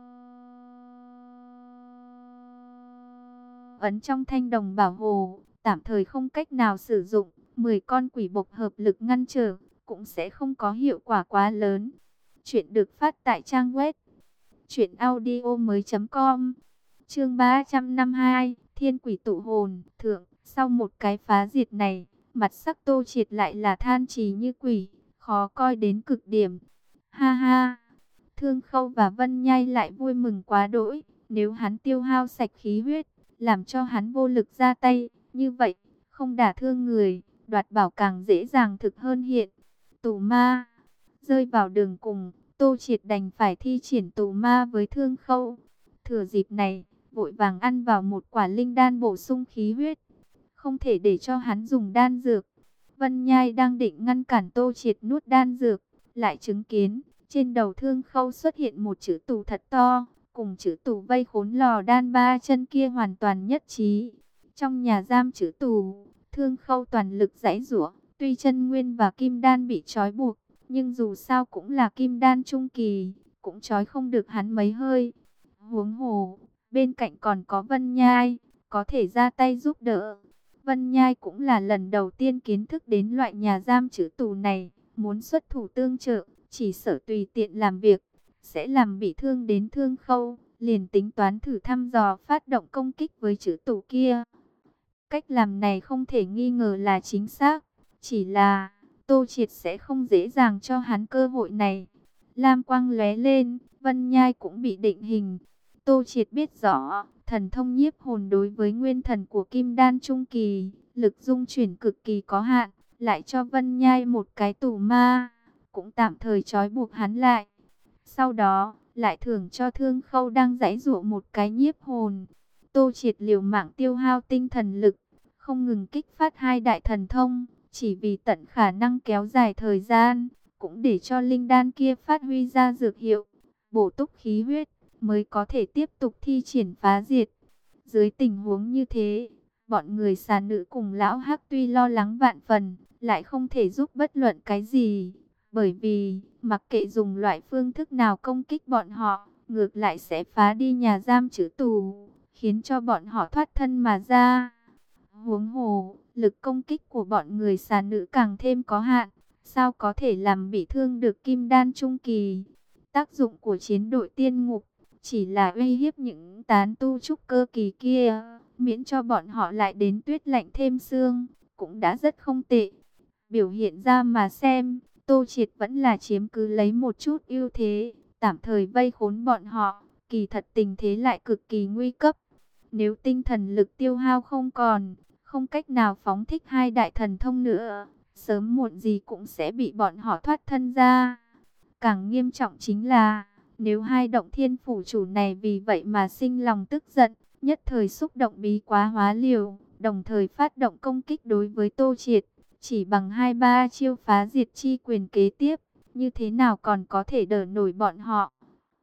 ấn trong thanh đồng bảo hồ, tạm thời không cách nào sử dụng, mười con quỷ bộc hợp lực ngăn trở, cũng sẽ không có hiệu quả quá lớn. Chuyện được phát tại trang web truyện audio mới chấm com. Chương ba trăm năm mươi hai, Thiên Quỷ tụ hồn, thượng. Sau một cái phá diệt này, mặt sắc Tô Triệt lại là than trì như quỷ, khó coi đến cực điểm. Ha ha, Thương Khâu và Vân Nhai lại vui mừng quá đỗi, nếu hắn tiêu hao sạch khí huyết, làm cho hắn vô lực ra tay, như vậy, không đả thương người, đoạt bảo càng dễ dàng thực hơn hiện. Tù ma, rơi vào đường cùng, Tô Triệt đành phải thi triển tù ma với Thương Khâu. Thừa dịp này, vội vàng ăn vào một quả linh đan bổ sung khí huyết, không thể để cho hắn dùng đan dược. Vân Nhai đang định ngăn cản Tô Triệt nuốt đan dược, lại chứng kiến trên đầu Thương Khâu xuất hiện một chữ tù thật to, cùng chữ tù vây khốn lò đan ba chân kia hoàn toàn nhất trí. Trong nhà giam chữ tù, Thương Khâu toàn lực giãy giụa, tuy chân nguyên và kim đan bị trói buộc, nhưng dù sao cũng là kim đan trung kỳ, cũng trói không được hắn mấy hơi. Huống hồ, bên cạnh còn có Vân Nhai, có thể ra tay giúp đỡ. Vân Nhai cũng là lần đầu tiên kiến thức đến loại nhà giam chữ tù này, muốn xuất thủ tương trợ, chỉ sợ tùy tiện làm việc, sẽ làm bị thương đến Thương Khâu, liền tính toán thử thăm dò phát động công kích với chữ tù kia. Cách làm này không thể nghi ngờ là chính xác, chỉ là Tô Triệt sẽ không dễ dàng cho hắn cơ hội này. Lam quang lóe lên, Vân Nhai cũng bị định hình. Tô Triệt biết rõ, thần thông nhiếp hồn đối với nguyên thần của Kim Đan Trung Kỳ, lực dung chuyển cực kỳ có hạn, lại cho Vân Nhai một cái tù ma, cũng tạm thời trói buộc hắn lại. Sau đó, lại thưởng cho Thương Khâu đang giãy giụa một cái nhiếp hồn. Tô Triệt liều mạng tiêu hao tinh thần lực, không ngừng kích phát hai đại thần thông, chỉ vì tận khả năng kéo dài thời gian, cũng để cho linh đan kia phát huy ra dược hiệu, bổ túc khí huyết, mới có thể tiếp tục thi triển phá diệt. Dưới tình huống như thế, bọn người xà nữ cùng lão hắc tuy lo lắng vạn phần, lại không thể giúp bất luận cái gì, bởi vì mặc kệ dùng loại phương thức nào công kích bọn họ, ngược lại sẽ phá đi nhà giam trữ tù, khiến cho bọn họ thoát thân mà ra. Huống hồ, lực công kích của bọn người xà nữ càng thêm có hạn, sao có thể làm bị thương được Kim Đan Trung Kỳ. Tác dụng của chiến đội tiên ngục chỉ là uy hiếp những tán tu trúc cơ kỳ kia, miễn cho bọn họ lại đến tuyết lạnh thêm xương, cũng đã rất không tệ. Biểu hiện ra mà xem, Tô Triệt vẫn là chiếm cứ lấy một chút ưu thế, tạm thời vây khốn bọn họ, kỳ thật tình thế lại cực kỳ nguy cấp. Nếu tinh thần lực tiêu hao không còn, không cách nào phóng thích hai đại thần thông nữa, sớm muộn gì cũng sẽ bị bọn họ thoát thân ra. Càng nghiêm trọng chính là, nếu hai động thiên phủ chủ này vì vậy mà sinh lòng tức giận, nhất thời xúc động bí quá hóa liều, đồng thời phát động công kích đối với Tô Triệt, chỉ bằng hai ba chiêu phá diệt chi quyền kế tiếp, như thế nào còn có thể đỡ nổi bọn họ.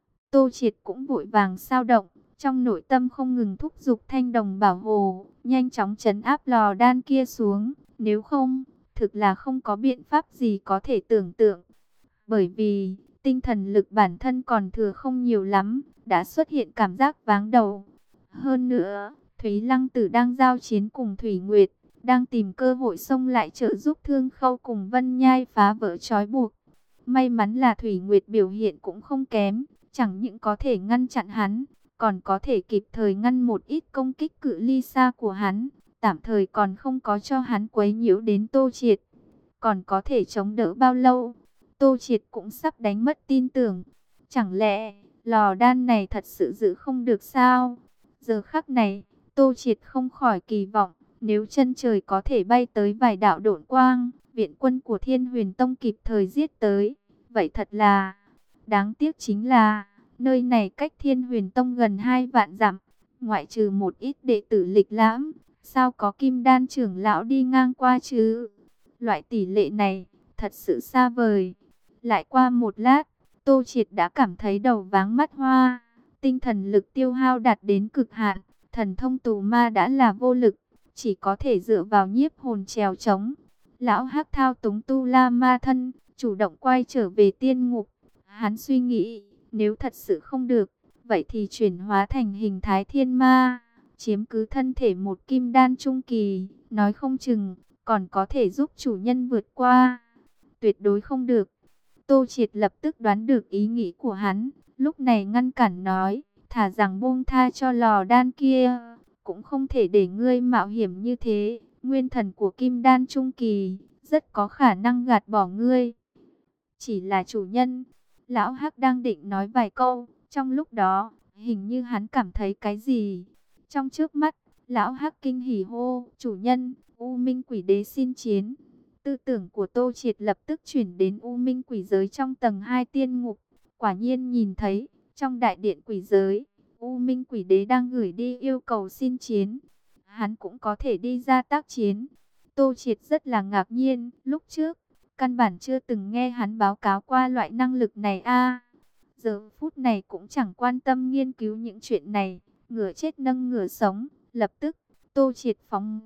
Tô Triệt cũng vội vàng sao động, trong nội tâm không ngừng thúc giục thanh đồng bảo hồ, nhanh chóng trấn áp lò đan kia xuống, nếu không, thực là không có biện pháp gì có thể tưởng tượng. Bởi vì, tinh thần lực bản thân còn thừa không nhiều lắm, đã xuất hiện cảm giác váng đầu. Hơn nữa, Thúy Lăng Tử đang giao chiến cùng Thủy Nguyệt, đang tìm cơ hội xông lại trợ giúp Thương Khâu cùng Vân Nhai phá vỡ trói buộc. May mắn là Thủy Nguyệt biểu hiện cũng không kém, chẳng những có thể ngăn chặn hắn, còn có thể kịp thời ngăn một ít công kích cự ly xa của hắn, tạm thời còn không có cho hắn quấy nhiễu đến Tô Triệt. Còn có thể chống đỡ bao lâu? Tô Triệt cũng sắp đánh mất tin tưởng. Chẳng lẽ lò đan này thật sự giữ không được sao? Giờ khắc này, Tô Triệt không khỏi kỳ vọng, nếu chân trời có thể bay tới vài đạo độn quang, viện quân của Thiên Huyền Tông kịp thời giết tới, vậy thật là đáng tiếc. Chính là Nơi này cách Thiên Huyền Tông gần hai vạn dặm, ngoại trừ một ít đệ tử lịch lãm, sao có kim đan trưởng lão đi ngang qua chứ? Loại tỷ lệ này, thật sự xa vời. Lại qua một lát, Tô Triệt đã cảm thấy đầu váng mắt hoa, tinh thần lực tiêu hao đạt đến cực hạn, thần thông tù ma đã là vô lực, chỉ có thể dựa vào nhiếp hồn trèo trống. Lão Hắc thao túng tu la ma thân, chủ động quay trở về tiên ngục. Hắn suy nghĩ, nếu thật sự không được, vậy thì chuyển hóa thành hình thái thiên ma, chiếm cứ thân thể một kim đan trung kỳ, nói không chừng còn có thể giúp chủ nhân vượt qua. Tuyệt đối không được. Tô Triệt lập tức đoán được ý nghĩ của hắn, lúc này ngăn cản nói, thả rằng buông tha cho lò đan kia, cũng không thể để ngươi mạo hiểm như thế. Nguyên thần của kim đan trung kỳ, rất có khả năng gạt bỏ ngươi. Chỉ là chủ nhân. Lão Hắc đang định nói vài câu, trong lúc đó, hình như hắn cảm thấy cái gì. Trong trước mắt, Lão Hắc kinh hỉ hô, chủ nhân, U Minh Quỷ Đế xin chiến. Tư tưởng của Tô Triệt lập tức chuyển đến U Minh Quỷ Giới trong tầng hai tiên ngục. Quả nhiên nhìn thấy, trong đại điện quỷ giới, U Minh Quỷ Đế đang gửi đi yêu cầu xin chiến. Hắn cũng có thể đi ra tác chiến. Tô Triệt rất là ngạc nhiên, lúc trước, căn bản chưa từng nghe hắn báo cáo qua loại năng lực này a. Giờ phút này cũng chẳng quan tâm nghiên cứu những chuyện này, ngửa chết nâng ngửa sống, lập tức, Tô Triệt phóng.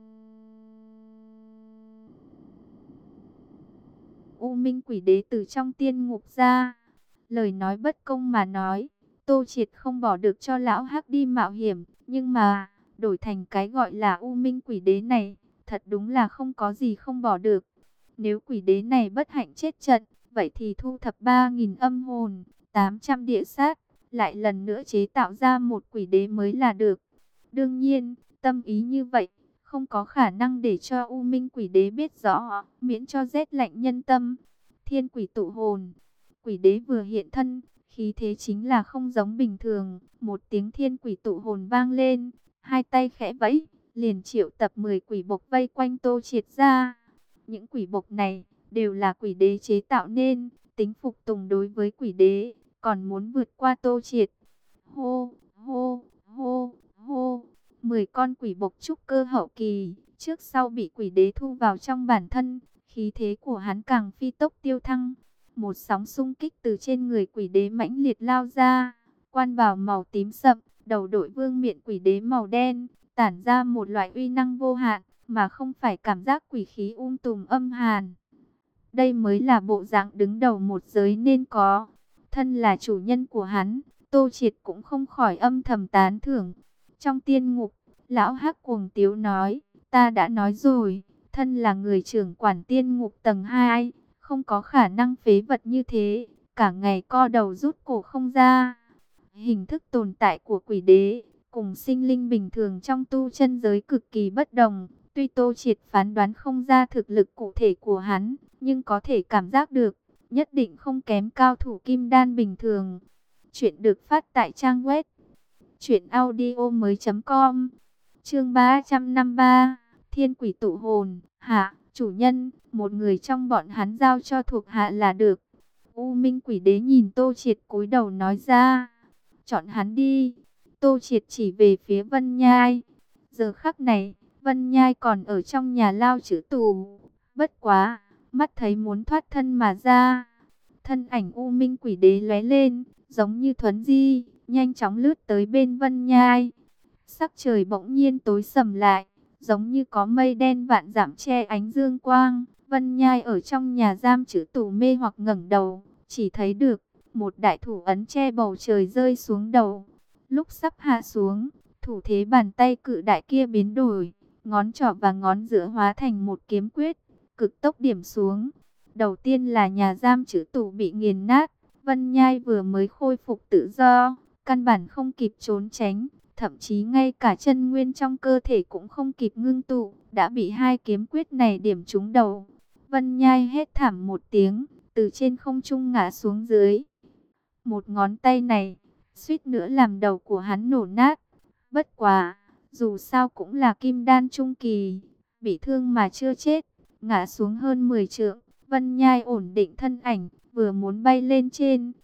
U Minh Quỷ Đế từ trong tiên ngục ra, lời nói bất công mà nói, Tô Triệt không bỏ được cho lão Hắc đi mạo hiểm, nhưng mà, đổi thành cái gọi là U Minh Quỷ Đế này, thật đúng là không có gì không bỏ được. Nếu quỷ đế này bất hạnh chết trận, vậy thì thu thập ba nghìn âm hồn, tám trăm địa sát, lại lần nữa chế tạo ra một quỷ đế mới là được. Đương nhiên, tâm ý như vậy, không có khả năng để cho U Minh Quỷ Đế biết rõ, miễn cho rét lạnh nhân tâm. Thiên quỷ tụ hồn, quỷ đế vừa hiện thân, khí thế chính là không giống bình thường. Một tiếng thiên quỷ tụ hồn vang lên, hai tay khẽ vẫy, liền triệu tập mười quỷ bộc vây quanh Tô Triệt ra. Những quỷ bộc này đều là quỷ đế chế tạo nên, tính phục tùng đối với quỷ đế, còn muốn vượt qua Tô Triệt. Hô, hô, hô, hô, mười con quỷ bộc trúc cơ hậu kỳ, trước sau bị quỷ đế thu vào trong bản thân, khí thế của hắn càng phi tốc tiêu thăng. Một sóng xung kích từ trên người quỷ đế mãnh liệt lao ra, quan bào màu tím sậm, đầu đội vương miện quỷ đế màu đen, tản ra một loại uy năng vô hạn, mà không phải cảm giác quỷ khí um tùm âm hàn. Đây mới là bộ dạng đứng đầu một giới nên có. Thân là chủ nhân của hắn, Tô Triệt cũng không khỏi âm thầm tán thưởng. Trong tiên ngục, lão Hắc cuồng tiếu nói, ta đã nói rồi, thân là người trưởng quản tiên ngục tầng hai, không có khả năng phế vật như thế, cả ngày co đầu rút cổ không ra. Hình thức tồn tại của quỷ đế, cùng sinh linh bình thường trong tu chân giới cực kỳ bất đồng. Tuy Tô Triệt phán đoán không ra thực lực cụ thể của hắn, nhưng có thể cảm giác được, nhất định không kém cao thủ kim đan bình thường. Chuyện được phát tại trang web truyện audio mới chấm com. Chương ba trăm năm mươi ba, Thiên Quỷ Tụ Hồn. Hạ, chủ nhân, một người trong bọn hắn giao cho thuộc hạ là được. U Minh Quỷ Đế nhìn Tô Triệt cúi đầu nói ra, chọn hắn đi. Tô Triệt chỉ về phía Vân Nhai. Giờ khắc này, Vân Nhai còn ở trong nhà lao chữ tù. Bất quá, mắt thấy muốn thoát thân mà ra. Thân ảnh U Minh Quỷ Đế lóe lên, giống như thuấn di, nhanh chóng lướt tới bên Vân Nhai. Sắc trời bỗng nhiên tối sầm lại, giống như có mây đen vạn dặm che ánh dương quang. Vân Nhai ở trong nhà giam chữ tù mê hoặc ngẩng đầu, chỉ thấy được một đại thủ ấn che bầu trời rơi xuống đầu. Lúc sắp hạ xuống, thủ thế bàn tay cự đại kia biến đổi, ngón trỏ và ngón giữa hóa thành một kiếm quyết, cực tốc điểm xuống. Đầu tiên là nhà giam chữ tù bị nghiền nát, Vân Nhai vừa mới khôi phục tự do, căn bản không kịp trốn tránh, thậm chí ngay cả chân nguyên trong cơ thể cũng không kịp ngưng tụ, đã bị hai kiếm quyết này điểm trúng đầu. Vân Nhai hét thảm một tiếng, từ trên không trung ngã xuống dưới. Một ngón tay này, suýt nữa làm đầu của hắn nổ nát. Bất quá, dù sao cũng là kim đan trung kỳ, bị thương mà chưa chết, ngã xuống hơn mười trượng. Vân Nhai ổn định thân ảnh, vừa muốn bay lên trên.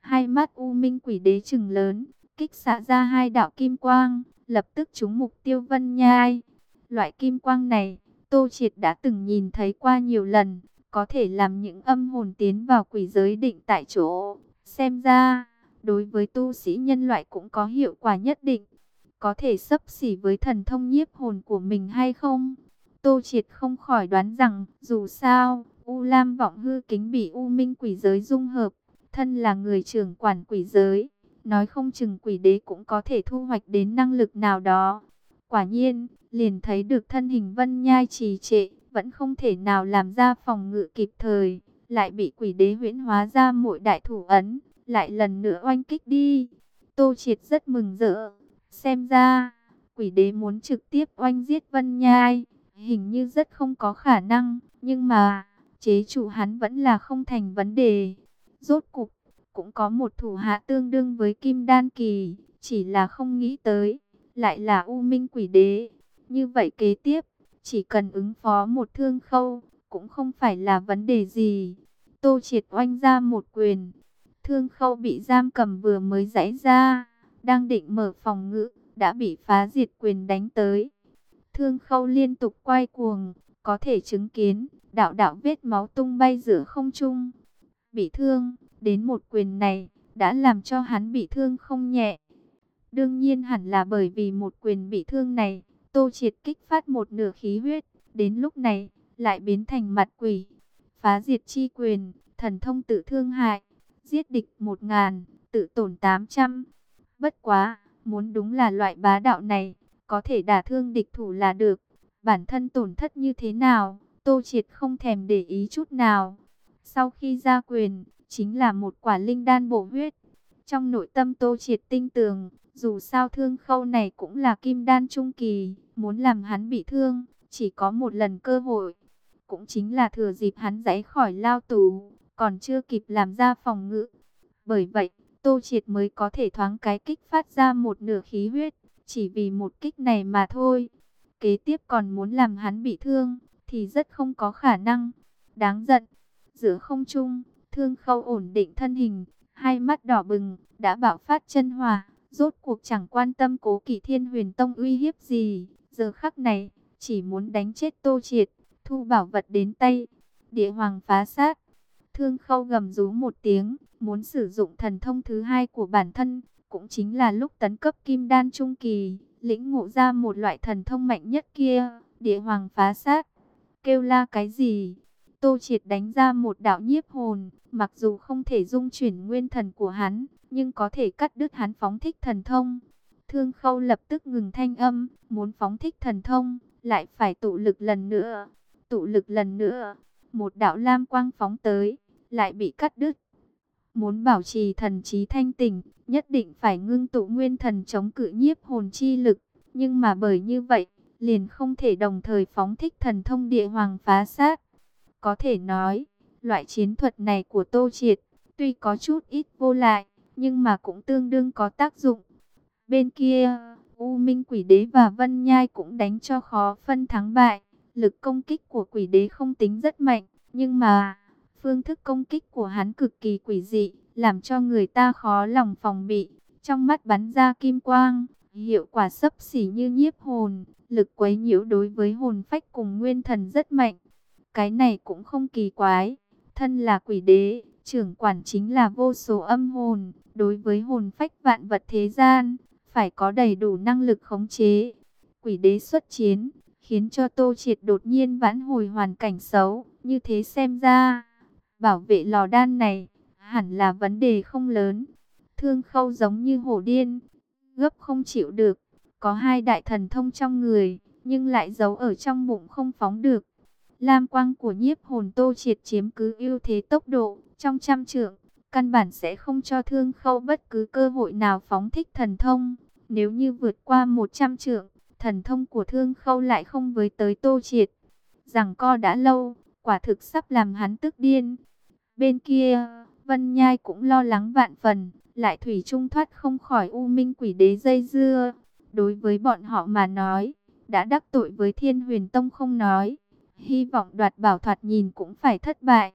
Hai mắt U Minh Quỷ Đế trừng lớn, kích xạ ra hai đạo kim quang, lập tức trúng mục tiêu Vân Nhai. Loại kim quang này, Tô Triệt đã từng nhìn thấy qua nhiều lần, có thể làm những âm hồn tiến vào quỷ giới định tại chỗ. Xem ra, đối với tu sĩ nhân loại cũng có hiệu quả nhất định. Có thể xấp xỉ với thần thông nhiếp hồn của mình hay không? Tô Triệt không khỏi đoán rằng, dù sao, U Lam Vọng Hư Kính bị U Minh Quỷ Giới dung hợp, thân là người trưởng quản quỷ giới, nói không chừng quỷ đế cũng có thể thu hoạch đến năng lực nào đó. Quả nhiên, liền thấy được thân hình Vân Nhai trì trệ, vẫn không thể nào làm ra phòng ngự kịp thời, lại bị quỷ đế huyễn hóa ra muội đại thủ ấn, lại lần nữa oanh kích đi. Tô Triệt rất mừng rỡ, xem ra, quỷ đế muốn trực tiếp oanh giết Vân Nhai, hình như rất không có khả năng, nhưng mà, chế trụ hắn vẫn là không thành vấn đề. Rốt cục, cũng có một thủ hạ tương đương với Kim Đan Kỳ, chỉ là không nghĩ tới, lại là U Minh Quỷ Đế. Như vậy kế tiếp, chỉ cần ứng phó một Thương Khâu, cũng không phải là vấn đề gì. Tô Triệt oanh ra một quyền, Thương Khâu bị giam cầm vừa mới giãy ra, đang định mở phòng ngự, đã bị phá diệt quyền đánh tới. Thương Khâu liên tục quay cuồng, có thể chứng kiến, đạo đạo vết máu tung bay giữa không trung. Bị thương, đến một quyền này, đã làm cho hắn bị thương không nhẹ. Đương nhiên hẳn là bởi vì một quyền bị thương này, Tô Triệt kích phát một nửa khí huyết, đến lúc này, lại biến thành mặt quỷ. Phá diệt chi quyền, thần thông tự thương hại, giết địch một ngàn, tự tổn tám trăm. Bất quá, muốn đúng là loại bá đạo này, có thể đả thương địch thủ là được. Bản thân tổn thất như thế nào, Tô Triệt không thèm để ý chút nào. Sau khi ra quyền, chính là một quả linh đan bổ huyết. Trong nội tâm Tô Triệt tinh tường, dù sao Thương Khâu này cũng là kim đan trung kỳ, muốn làm hắn bị thương, chỉ có một lần cơ hội. Cũng chính là thừa dịp hắn giãy khỏi lao tù, còn chưa kịp làm ra phòng ngự. Bởi vậy, Tô Triệt mới có thể thoáng cái kích phát ra một nửa khí huyết, chỉ vì một kích này mà thôi. Kế tiếp còn muốn làm hắn bị thương, thì rất không có khả năng. Đáng giận. Giữa không trung, Thương Khâu ổn định thân hình, hai mắt đỏ bừng, đã bạo phát chân hỏa, rốt cuộc chẳng quan tâm Cố Kỵ Thiên Huyền Tông uy hiếp gì, giờ khắc này, chỉ muốn đánh chết Tô Triệt, thu bảo vật đến tay. Địa Hoàng phá sát. Thương Khâu gầm rú một tiếng, muốn sử dụng thần thông thứ hai của bản thân, cũng chính là lúc tấn cấp kim đan trung kỳ, lĩnh ngộ ra một loại thần thông mạnh nhất kia, Địa Hoàng phá sát. Kêu la cái gì? Tô Triệt đánh ra một đạo nhiếp hồn, mặc dù không thể dung chuyển nguyên thần của hắn, nhưng có thể cắt đứt hắn phóng thích thần thông. Thương Khâu lập tức ngừng thanh âm, muốn phóng thích thần thông, lại phải tụ lực lần nữa. Tụ lực lần nữa, một đạo lam quang phóng tới, lại bị cắt đứt. Muốn bảo trì thần trí thanh tỉnh, nhất định phải ngưng tụ nguyên thần chống cự nhiếp hồn chi lực, nhưng mà bởi như vậy, liền không thể đồng thời phóng thích thần thông Địa Hoàng phá sát. Có thể nói, loại chiến thuật này của Tô Triệt, tuy có chút ít vô lại, nhưng mà cũng tương đương có tác dụng. Bên kia, U Minh Quỷ Đế và Vân Nhai cũng đánh cho khó phân thắng bại. Lực công kích của Quỷ Đế không tính rất mạnh, nhưng mà phương thức công kích của hắn cực kỳ quỷ dị, làm cho người ta khó lòng phòng bị. Trong mắt bắn ra kim quang, hiệu quả xấp xỉ như nhiếp hồn, lực quấy nhiễu đối với hồn phách cùng nguyên thần rất mạnh. Cái này cũng không kỳ quái, thân là quỷ đế, trưởng quản chính là vô số âm hồn, đối với hồn phách vạn vật thế gian, phải có đầy đủ năng lực khống chế. Quỷ đế xuất chiến, khiến cho Tô Triệt đột nhiên vãn hồi hoàn cảnh xấu, như thế xem ra, bảo vệ lò đan này, hẳn là vấn đề không lớn. Thương Khâu giống như hổ điên, gấp không chịu được, có hai đại thần thông trong người, nhưng lại giấu ở trong bụng không phóng được. Lam quang của nhiếp hồn Tô Triệt chiếm cứ ưu thế tốc độ, trong trăm trượng, căn bản sẽ không cho Thương Khâu bất cứ cơ hội nào phóng thích thần thông. Nếu như vượt qua một trăm trượng, thần thông của Thương Khâu lại không với tới Tô Triệt. Giằng co đã lâu, quả thực sắp làm hắn tức điên. Bên kia, Vân Nhai cũng lo lắng vạn phần, lại thủy chung thoát không khỏi U Minh Quỷ Đế dây dưa. Đối với bọn họ mà nói, đã đắc tội với Thiên Huyền Tông không nói, hy vọng đoạt bảo thoạt nhìn cũng phải thất bại.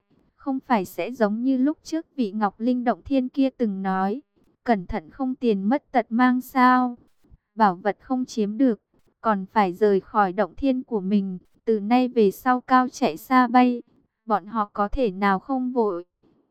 Không phải sẽ giống như lúc trước vị Ngọc Linh Động Thiên kia từng nói, cẩn thận không tiền mất tật mang sao? Bảo vật không chiếm được, còn phải rời khỏi động thiên của mình, từ nay về sau cao chạy xa bay, bọn họ có thể nào không vội?